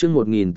chương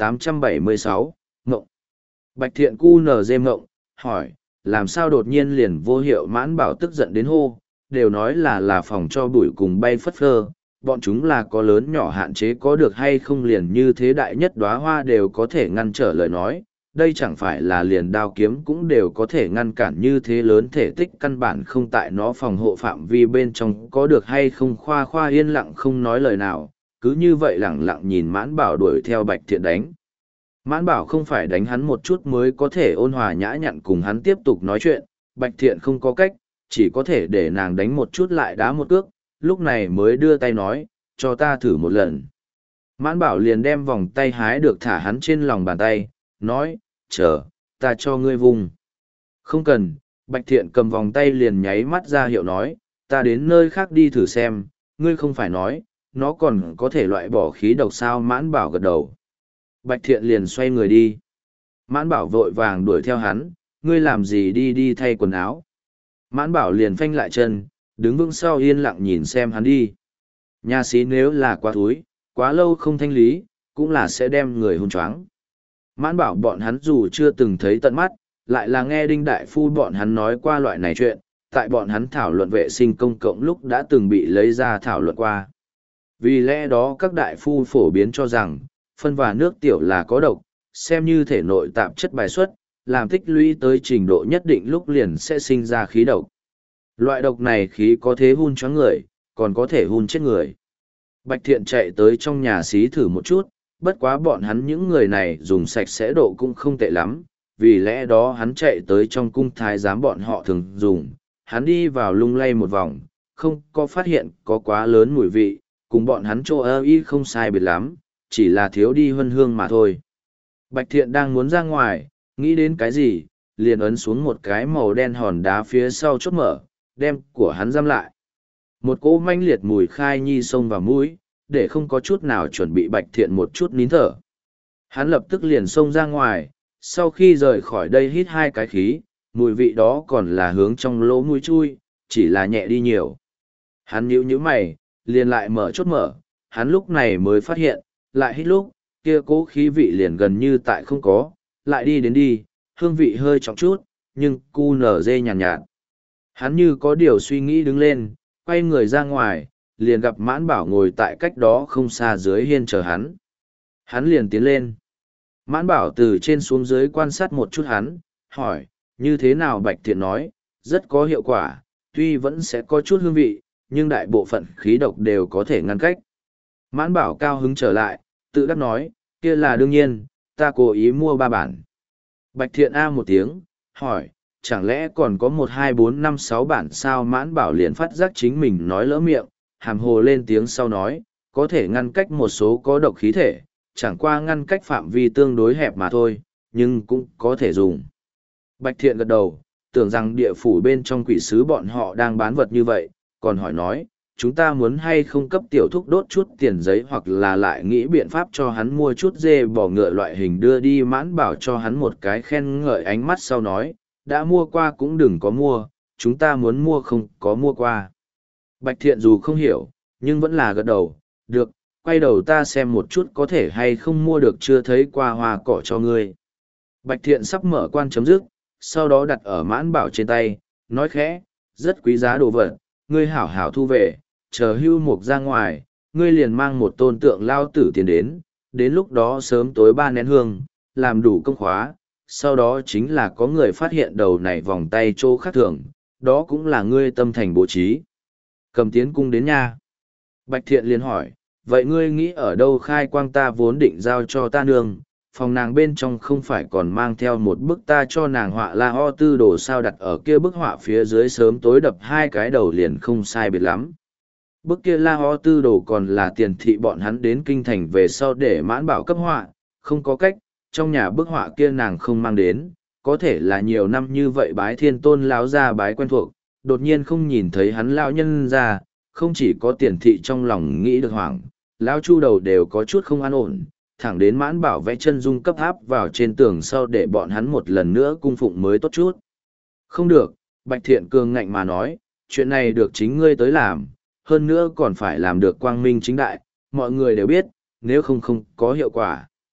1876, Ngộng. Bạch Thiện cu nở dê ngộng, hỏi, làm sao đột nhiên liền vô hiệu? Mãn Bảo tức giận đến hô, đều nói là phòng cho bụi cùng bay phất phơ, bọn chúng là có lớn nhỏ hạn chế có được hay không liền như thế đại nhất đóa hoa đều có thể ngăn trở lời nói, đây chẳng phải là liền đao kiếm cũng đều có thể ngăn cản như thế lớn thể tích căn bản không tại nó phòng hộ phạm vi bên trong có được hay không. Khoa Khoa yên lặng không nói lời nào, cứ như vậy lẳng lặng nhìn Mãn Bảo đuổi theo Bạch Thiện đánh. Mãn Bảo không phải đánh hắn một chút mới có thể ôn hòa nhã nhặn cùng hắn tiếp tục nói chuyện, Bạch Thiện không có cách, chỉ có thể để nàng đánh một chút lại đá một cước, lúc này mới đưa tay nói, cho ta thử một lần. Mãn Bảo liền đem vòng tay hái được thả hắn trên lòng bàn tay, nói, chờ, ta cho ngươi vùng. Không cần, Bạch Thiện cầm vòng tay liền nháy mắt ra hiệu nói, ta đến nơi khác đi thử xem, ngươi không phải nói, nó còn có thể loại bỏ khí độc sao? Mãn Bảo gật đầu. Bạch Thiện liền xoay người đi. Mãn Bảo vội vàng đuổi theo hắn, ngươi làm gì đi thay quần áo. Mãn Bảo liền phanh lại chân, đứng vững sau yên lặng nhìn xem hắn đi. Nhà xí nếu là quá thúi, quá lâu không thanh lý, cũng là sẽ đem người hôn choáng. Mãn Bảo bọn hắn dù chưa từng thấy tận mắt, lại là nghe Đinh Đại Phu bọn hắn nói qua loại này chuyện, tại bọn hắn thảo luận vệ sinh công cộng lúc đã từng bị lấy ra thảo luận qua. Vì lẽ đó các đại phu phổ biến cho rằng, phân và nước tiểu là có độc, xem như thể nội tạp chất bài xuất, làm tích lũy tới trình độ nhất định lúc liền sẽ sinh ra khí độc. Loại độc này khí có thể hun choáng người, còn có thể hun chết người. Bạch Thiện chạy tới trong nhà xí thử một chút, bất quá bọn hắn những người này dùng sạch sẽ độ cũng không tệ lắm, vì lẽ đó hắn chạy tới trong cung thái giám bọn họ thường dùng, hắn đi vào lung lay một vòng, không có phát hiện có quá lớn mùi vị, cùng bọn hắn chỗ ơ y không sai biệt lắm, chỉ là thiếu đi huân hương mà thôi. Bạch Thiện đang muốn ra ngoài, nghĩ đến cái gì, liền ấn xuống một cái màu đen hòn đá phía sau chốt mở, đem của hắn giam lại. Một cỗ manh liệt mùi khai nhi xông vào mũi, để không có chút nào chuẩn bị Bạch Thiện một chút nín thở. Hắn lập tức liền xông ra ngoài, sau khi rời khỏi đây hít hai cái khí, mùi vị đó còn là hướng trong lỗ mũi chui, chỉ là nhẹ đi nhiều. Hắn nhíu mày, liền lại mở chốt mở, hắn lúc này mới phát hiện, lại hít lúc, kia cố khí vị liền gần như tại không có, lại đi đến đi, hương vị hơi trọng chút, nhưng cu nở dê nhàn nhạt. Hắn như có điều suy nghĩ đứng lên, quay người ra ngoài, liền gặp Mãn Bảo ngồi tại cách đó không xa dưới hiên chờ hắn. Hắn liền tiến lên. Mãn Bảo từ trên xuống dưới quan sát một chút hắn, hỏi, như thế nào? Bạch Thiện nói, rất có hiệu quả, tuy vẫn sẽ có chút hương vị, nhưng đại bộ phận khí độc đều có thể ngăn cách. Mãn Bảo cao hứng trở lại, tự đắc nói, kia là đương nhiên, ta cố ý mua 3 bản. Bạch Thiện a một tiếng, hỏi, chẳng lẽ còn có 1, 2, 4, 5, 6 bản sao? Mãn Bảo liền phát giác chính mình nói lỡ miệng, hàm hồ lên tiếng sau nói, có thể ngăn cách một số có độc khí thể, chẳng qua ngăn cách phạm vi tương đối hẹp mà thôi, nhưng cũng có thể dùng. Bạch Thiện gật đầu, tưởng rằng địa phủ bên trong quỷ sứ bọn họ đang bán vật như vậy, còn hỏi nói, chúng ta muốn hay không cấp tiểu thúc đốt chút tiền giấy hoặc là lại nghĩ biện pháp cho hắn mua chút dê bò ngựa loại hình đưa đi. Mãn Bảo cho hắn một cái khen ngợi ánh mắt sau nói, đã mua qua cũng đừng có mua, chúng ta muốn mua không có mua qua. Bạch Thiện dù không hiểu, nhưng vẫn là gật đầu, được, quay đầu ta xem một chút có thể hay không mua được chưa thấy qua hoa cỏ cho ngươi. Bạch Thiện sắp mở quan chấm dứt, sau đó đặt ở Mãn Bảo trên tay, nói khẽ, rất quý giá đồ vật, ngươi hảo hảo thu về, chờ Hưu Mục ra ngoài, ngươi liền mang một tôn tượng lao tử tiền đến lúc đó sớm tối 3 nén hương, làm đủ công khóa, sau đó chính là có người phát hiện đầu này vòng tay chỗ khác thường, đó cũng là ngươi tâm thành bố trí. Cầm tiến cung đến nha. Bạch Thiện liền hỏi, vậy ngươi nghĩ ở đâu khai quang? Ta vốn định giao cho ta nương, phòng nàng bên trong không phải còn mang theo một bức ta cho nàng họa La Ho Tư Đồ sao? Đặt ở kia bức họa phía dưới sớm tối đập 2 cái đầu liền không sai biệt lắm. Bức kia La Ho Tư Đồ còn là tiền thị bọn hắn đến kinh thành về sau để Mãn Bảo cấp họa, không có cách, trong nhà bức họa kia nàng không mang đến, có thể là nhiều năm như vậy bái Thiên Tôn lão ra bái quen thuộc, đột nhiên không nhìn thấy hắn lão nhân ra, không chỉ có tiền thị trong lòng nghĩ được hoảng, lão Chu đầu đều có chút không an ổn, thẳng đến Mãn Bảo vẽ chân dung cấp áp vào trên tường sau để bọn hắn một lần nữa cung phụng mới tốt chút. Không được, Bạch Thiện cường ngạnh mà nói, chuyện này được chính ngươi tới làm, hơn nữa còn phải làm được quang minh chính đại, mọi người đều biết, nếu không có hiệu quả.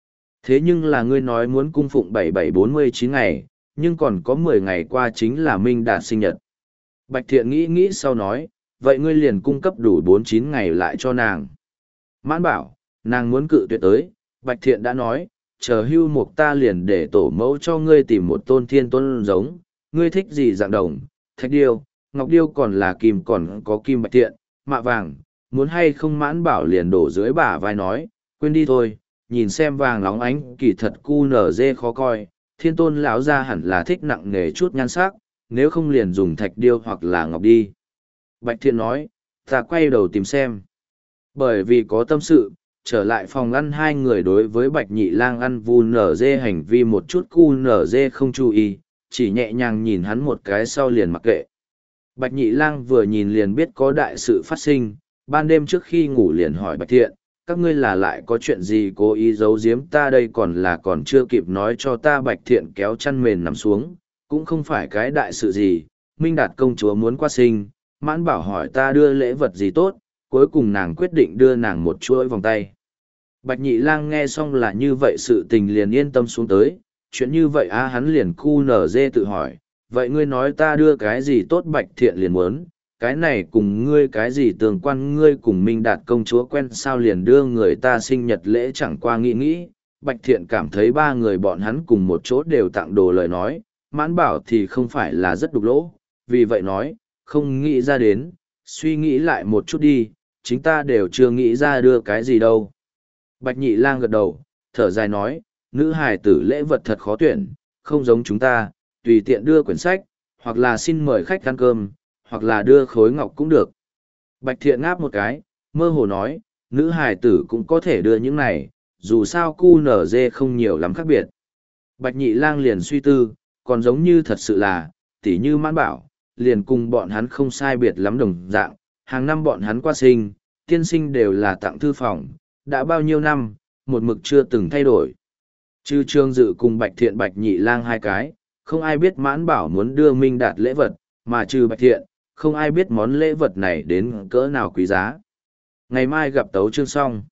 Thế nhưng là ngươi nói muốn cung phụng 7749 ngày, nhưng còn có 10 ngày qua chính là Minh Đạt sinh nhật. Bạch Thiện nghĩ sau nói, vậy ngươi liền cung cấp đủ 49 ngày lại cho nàng. Mãn bảo, nàng muốn cự tuyệt tới, Bạch Thiện đã nói, chờ hưu mục ta liền để tổ mẫu cho ngươi tìm một tôn thiên tôn giống, ngươi thích gì dạng đồng, thạch điêu, ngọc điêu còn là kim còn có kim Bạch Thiện, mạ vàng, muốn hay không mãn bảo liền đổ dưới bả vai nói, quên đi thôi, nhìn xem vàng nóng ánh kỳ thật cu nở dê khó coi, thiên tôn lão ra hẳn là thích nặng nề chút nhan sắc, nếu không liền dùng thạch điêu hoặc là ngọc đi. Bạch Thiện nói, ta quay đầu tìm xem. Bởi vì có tâm sự, trở lại phòng ăn hai người đối với Bạch Nhị Lang ăn vu nở dê hành vi một chút cu nở dê không chú ý, chỉ nhẹ nhàng nhìn hắn một cái sau liền mặc kệ. Bạch Nhị Lang vừa nhìn liền biết có đại sự phát sinh, ban đêm trước khi ngủ liền hỏi Bạch Thiện, các ngươi là lại có chuyện gì cố ý giấu giếm ta đây còn chưa kịp nói cho ta. Bạch Thiện kéo chăn mền nằm xuống, cũng không phải cái đại sự gì, Minh Đạt công chúa muốn qua sinh, Mãn Bảo hỏi ta đưa lễ vật gì tốt, cuối cùng nàng quyết định đưa nàng một chuỗi vòng tay. Bạch Nhị Lang nghe xong là như vậy sự tình liền yên tâm xuống tới, chuyện như vậy hắn liền cu nở dê tự hỏi, vậy ngươi nói ta đưa cái gì tốt. Bạch Thiện liền muốn, cái này cùng ngươi cái gì tương quan, ngươi cùng Minh Đạt công chúa quen sao liền đưa người ta sinh nhật lễ. Chẳng qua nghĩ, Bạch Thiện cảm thấy ba người bọn hắn cùng một chỗ đều tặng đồ lời nói, Mãn Bảo thì không phải là rất đục lỗ, vì vậy nói, không nghĩ ra đến, suy nghĩ lại một chút đi, chính ta đều chưa nghĩ ra đưa cái gì đâu. Bạch Nhị Lang gật đầu, thở dài nói, nữ hài tử lễ vật thật khó tuyển, không giống chúng ta, tùy tiện đưa quyển sách, hoặc là xin mời khách ăn cơm, hoặc là đưa khối ngọc cũng được. Bạch Thiện ngáp một cái, mơ hồ nói, nữ hài tử cũng có thể đưa những này, dù sao cu nở dê không nhiều lắm khác biệt. Bạch Nhị Lang liền suy tư, còn giống như thật sự là, tỉ như Mãn Bảo, liền cùng bọn hắn không sai biệt lắm đồng dạng, hàng năm bọn hắn qua sinh, tiên sinh đều là tặng thư phòng, đã bao nhiêu năm, một mực chưa từng thay đổi. Trừ Trương Dự cùng Bạch Thiện Bạch Nhị Lang hai cái, không ai biết Mãn Bảo muốn đưa Minh Đạt lễ vật, mà trừ Bạch Thiện, không ai biết món lễ vật này đến cỡ nào quý giá. Ngày mai gặp Tấu Chương xong.